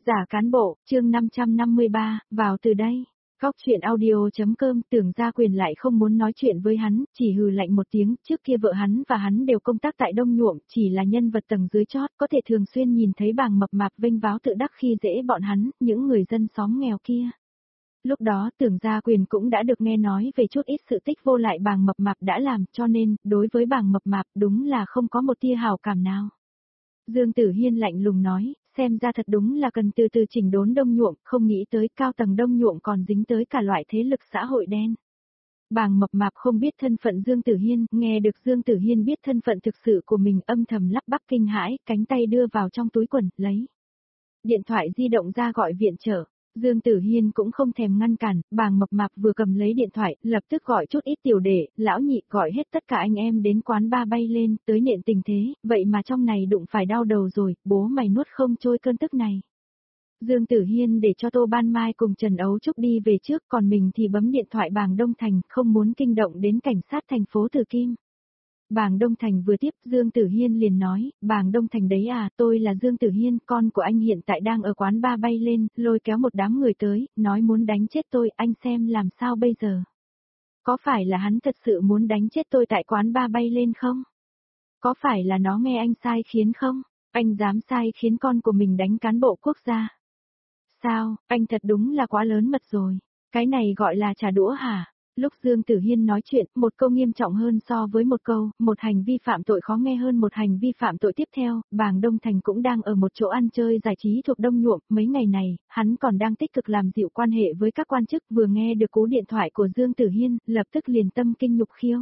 Giả cán bộ, chương 553, vào từ đây. Góc chuyện audio.com. Tưởng Gia Quyền lại không muốn nói chuyện với hắn, chỉ hừ lạnh một tiếng. Trước kia vợ hắn và hắn đều công tác tại Đông Nhuộm, chỉ là nhân vật tầng dưới chót, có thể thường xuyên nhìn thấy bàng mập mạp vênh váo tự đắc khi dễ bọn hắn, những người dân xóm nghèo kia. Lúc đó Tưởng Gia Quyền cũng đã được nghe nói về chút ít sự tích vô lại bàng mập mạp đã làm, cho nên, đối với bàng mập mạp đúng là không có một tia hảo cảm nào. Dương Tử Hiên lạnh lùng nói, xem ra thật đúng là cần từ từ chỉnh đốn Đông Nhuộm, không nghĩ tới cao tầng Đông Nhuộm còn dính tới cả loại thế lực xã hội đen. Bàng mập mạp không biết thân phận Dương Tử Hiên, nghe được Dương Tử Hiên biết thân phận thực sự của mình âm thầm lắp bắp kinh hãi, cánh tay đưa vào trong túi quần, lấy điện thoại di động ra gọi viện trợ. Dương Tử Hiên cũng không thèm ngăn cản, bàng mập mạp vừa cầm lấy điện thoại, lập tức gọi chút ít tiểu đệ, lão nhị gọi hết tất cả anh em đến quán ba bay lên, tới nện tình thế, vậy mà trong này đụng phải đau đầu rồi, bố mày nuốt không trôi cơn tức này. Dương Tử Hiên để cho Tô Ban Mai cùng Trần Ấu Trúc đi về trước, còn mình thì bấm điện thoại bàng Đông Thành, không muốn kinh động đến cảnh sát thành phố Từ Kim. Bàng Đông Thành vừa tiếp, Dương Tử Hiên liền nói, bàng Đông Thành đấy à, tôi là Dương Tử Hiên, con của anh hiện tại đang ở quán ba bay lên, lôi kéo một đám người tới, nói muốn đánh chết tôi, anh xem làm sao bây giờ. Có phải là hắn thật sự muốn đánh chết tôi tại quán ba bay lên không? Có phải là nó nghe anh sai khiến không? Anh dám sai khiến con của mình đánh cán bộ quốc gia? Sao, anh thật đúng là quá lớn mật rồi, cái này gọi là trả đũa hả? Lúc Dương Tử Hiên nói chuyện, một câu nghiêm trọng hơn so với một câu, một hành vi phạm tội khó nghe hơn một hành vi phạm tội tiếp theo, bàng Đông Thành cũng đang ở một chỗ ăn chơi giải trí thuộc Đông Nhuộm, mấy ngày này, hắn còn đang tích cực làm dịu quan hệ với các quan chức, vừa nghe được cú điện thoại của Dương Tử Hiên, lập tức liền tâm kinh nhục khiêu.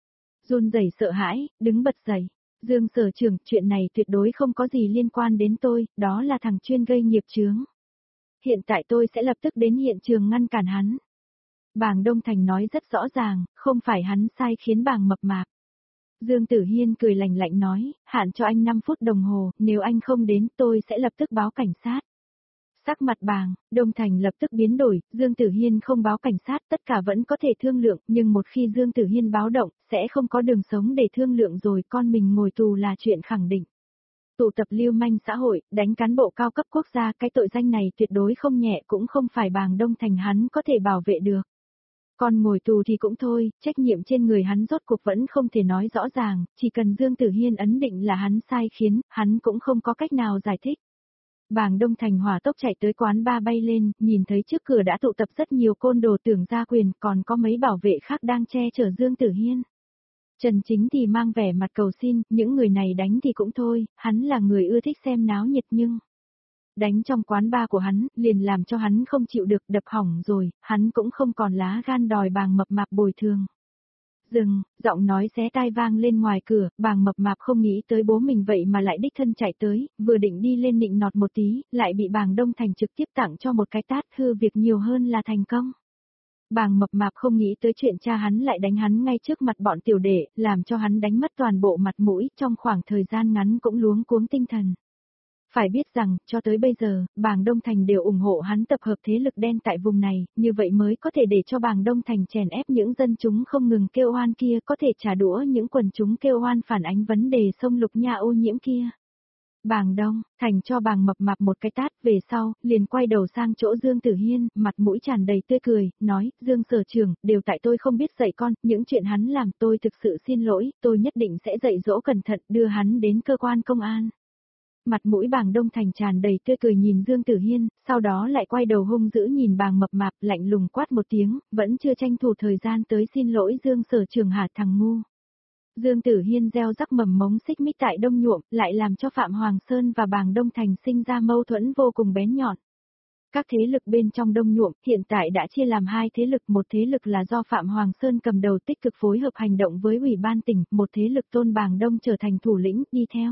Run rẩy sợ hãi, đứng bật dậy. Dương Sở Trưởng, chuyện này tuyệt đối không có gì liên quan đến tôi, đó là thằng chuyên gây nghiệp chướng. Hiện tại tôi sẽ lập tức đến hiện trường ngăn cản hắn. Bàng Đông Thành nói rất rõ ràng, không phải hắn sai khiến bàng mập mạp. Dương Tử Hiên cười lạnh lạnh nói, hạn cho anh 5 phút đồng hồ, nếu anh không đến tôi sẽ lập tức báo cảnh sát. Sắc mặt bàng, Đông Thành lập tức biến đổi, Dương Tử Hiên không báo cảnh sát, tất cả vẫn có thể thương lượng, nhưng một khi Dương Tử Hiên báo động, sẽ không có đường sống để thương lượng rồi, con mình ngồi tù là chuyện khẳng định. Tụ tập lưu manh xã hội, đánh cán bộ cao cấp quốc gia, cái tội danh này tuyệt đối không nhẹ, cũng không phải bàng Đông Thành hắn có thể bảo vệ được. Còn ngồi tù thì cũng thôi, trách nhiệm trên người hắn rốt cuộc vẫn không thể nói rõ ràng, chỉ cần Dương Tử Hiên ấn định là hắn sai khiến, hắn cũng không có cách nào giải thích. Bàng Đông Thành hỏa tốc chạy tới quán ba bay lên, nhìn thấy trước cửa đã tụ tập rất nhiều côn đồ Tưởng Gia Quyền, còn có mấy bảo vệ khác đang che chở Dương Tử Hiên. Trần Chính thì mang vẻ mặt cầu xin, những người này đánh thì cũng thôi, hắn là người ưa thích xem náo nhiệt nhưng đánh trong quán bar của hắn, liền làm cho hắn không chịu được, đập hỏng rồi, hắn cũng không còn lá gan đòi bàng mập mạp bồi thường. Dừng, giọng nói xé tai vang lên ngoài cửa, bàng mập mạp không nghĩ tới bố mình vậy mà lại đích thân chạy tới, vừa định đi lên nịnh nọt một tí, lại bị bàng Đông Thành trực tiếp tặng cho một cái tát, hư việc nhiều hơn là thành công. Bàng mập mạp không nghĩ tới chuyện cha hắn lại đánh hắn ngay trước mặt bọn tiểu đệ, làm cho hắn đánh mất toàn bộ mặt mũi, trong khoảng thời gian ngắn cũng luống cuống tinh thần. Phải biết rằng, cho tới bây giờ, bàng Đông Thành đều ủng hộ hắn tập hợp thế lực đen tại vùng này, như vậy mới có thể để cho bàng Đông Thành chèn ép những dân chúng không ngừng kêu oan kia, có thể trả đũa những quần chúng kêu oan phản ánh vấn đề sông Lục Nha ô nhiễm kia. Bàng Đông Thành cho bàng mập mạp một cái tát, về sau, liền quay đầu sang chỗ Dương Tử Hiên, mặt mũi tràn đầy tươi cười, nói, Dương Sở Trưởng, đều tại tôi không biết dạy con, những chuyện hắn làm tôi thực sự xin lỗi, tôi nhất định sẽ dạy dỗ cẩn thận, đưa hắn đến cơ quan công an. Mặt mũi bàng Đông Thành tràn đầy tươi cười nhìn Dương Tử Hiên, sau đó lại quay đầu hung dữ nhìn bàng mập mạp, lạnh lùng quát một tiếng, vẫn chưa tranh thủ thời gian tới xin lỗi Dương Sở Trưởng hả thằng ngu. Dương Tử Hiên gieo rắc mầm mống xích mích tại Đông Nhuộm, lại làm cho Phạm Hoàng Sơn và bàng Đông Thành sinh ra mâu thuẫn vô cùng bén nhọn. Các thế lực bên trong Đông Nhuộm hiện tại đã chia làm hai thế lực, một thế lực là do Phạm Hoàng Sơn cầm đầu tích cực phối hợp hành động với ủy ban tỉnh, một thế lực tôn bàng Đông trở thành thủ lĩnh, đi theo.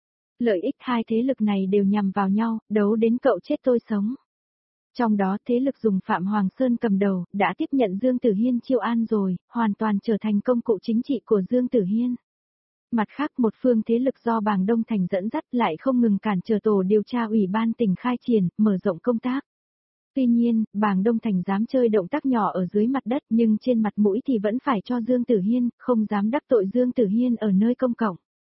Lợi ích hai thế lực này đều nhằm vào nhau, đấu đến cậu chết tôi sống. Trong đó thế lực dùng Phạm Hoàng Sơn cầm đầu, đã tiếp nhận Dương Tử Hiên chiêu an rồi, hoàn toàn trở thành công cụ chính trị của Dương Tử Hiên. Mặt khác một phương thế lực do bàng Đông Thành dẫn dắt lại không ngừng cản trở tổ điều tra ủy ban tỉnh khai triển, mở rộng công tác. Tuy nhiên, bàng Đông Thành dám chơi động tác nhỏ ở dưới mặt đất nhưng trên mặt mũi thì vẫn phải cho Dương Tử Hiên, không dám đắc tội Dương Tử Hiên ở nơi công cộng.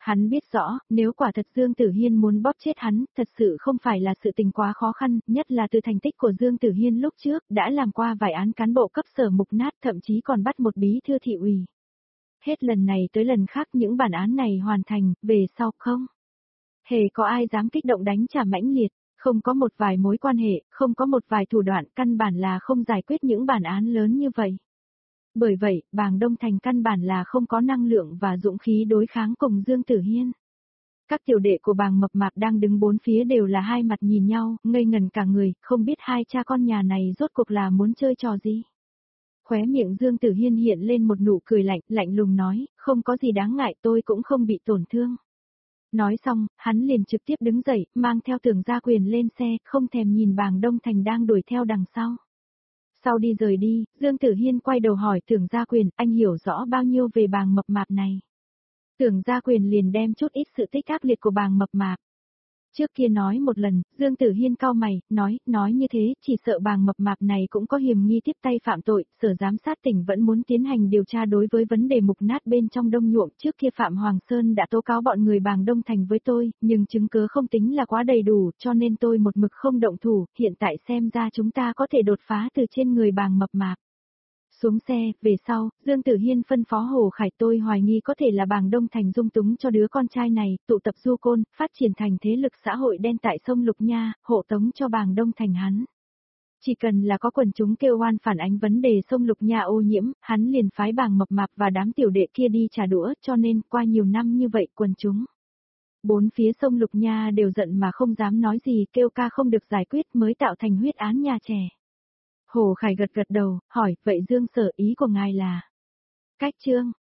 Hắn biết rõ, nếu quả thật Dương Tử Hiên muốn bóp chết hắn, thật sự không phải là sự tình quá khó khăn, nhất là từ thành tích của Dương Tử Hiên lúc trước, đã làm qua vài án cán bộ cấp sở mục nát, thậm chí còn bắt một bí thư thị ủy. Hết lần này tới lần khác những bản án này hoàn thành, về sau không hề có ai dám kích động đánh trả mãnh liệt, không có một vài mối quan hệ, không có một vài thủ đoạn, căn bản là không giải quyết những bản án lớn như vậy. Bởi vậy, Bàng Đông Thành căn bản là không có năng lượng và dũng khí đối kháng cùng Dương Tử Hiên. Các tiểu đệ của Bàng Mập Mạp đang đứng bốn phía đều là hai mặt nhìn nhau, ngây ngần cả người, không biết hai cha con nhà này rốt cuộc là muốn chơi trò gì. Khóe miệng Dương Tử Hiên hiện lên một nụ cười lạnh, lạnh lùng nói, không có gì đáng ngại, tôi cũng không bị tổn thương. Nói xong, hắn liền trực tiếp đứng dậy, mang theo Tưởng Gia Quyền lên xe, không thèm nhìn Bàng Đông Thành đang đuổi theo đằng sau. Sau đi rời đi, Dương Tử Hiên quay đầu hỏi Tưởng Gia Quyền, anh hiểu rõ bao nhiêu về Bàng Mập Mạp này. Tưởng Gia Quyền liền đem chút ít sự tích ác liệt của Bàng Mập Mạp. Trước kia nói một lần, Dương Tử Hiên cau mày, nói như thế, chỉ sợ Bàng Mập Mạp này cũng có hiểm nghi tiếp tay phạm tội, sở giám sát tỉnh vẫn muốn tiến hành điều tra đối với vấn đề mục nát bên trong Đông Nhuộm. Trước kia Phạm Hoàng Sơn đã tố cáo bọn người Bàng Đông Thành với tôi, nhưng chứng cứ không tính là quá đầy đủ, cho nên tôi một mực không động thủ, hiện tại xem ra chúng ta có thể đột phá từ trên người Bàng Mập Mạp. Xuống xe, về sau, Dương Tử Hiên phân phó Hồ Khải, tôi hoài nghi có thể là Bàng Đông Thành dung túng cho đứa con trai này, tụ tập du côn, phát triển thành thế lực xã hội đen tại sông Lục Nha, hộ tống cho Bàng Đông Thành hắn. Chỉ cần là có quần chúng kêu oan phản ánh vấn đề sông Lục Nha ô nhiễm, hắn liền phái Bàng Mập Mạp và đám tiểu đệ kia đi trả đũa, cho nên qua nhiều năm như vậy quần chúng bốn phía sông Lục Nha đều giận mà không dám nói gì, kêu ca không được giải quyết mới tạo thành huyết án nhà trẻ. Hồ Khải gật gật đầu, hỏi, vậy Dương Sở ý của ngài là? Cách chương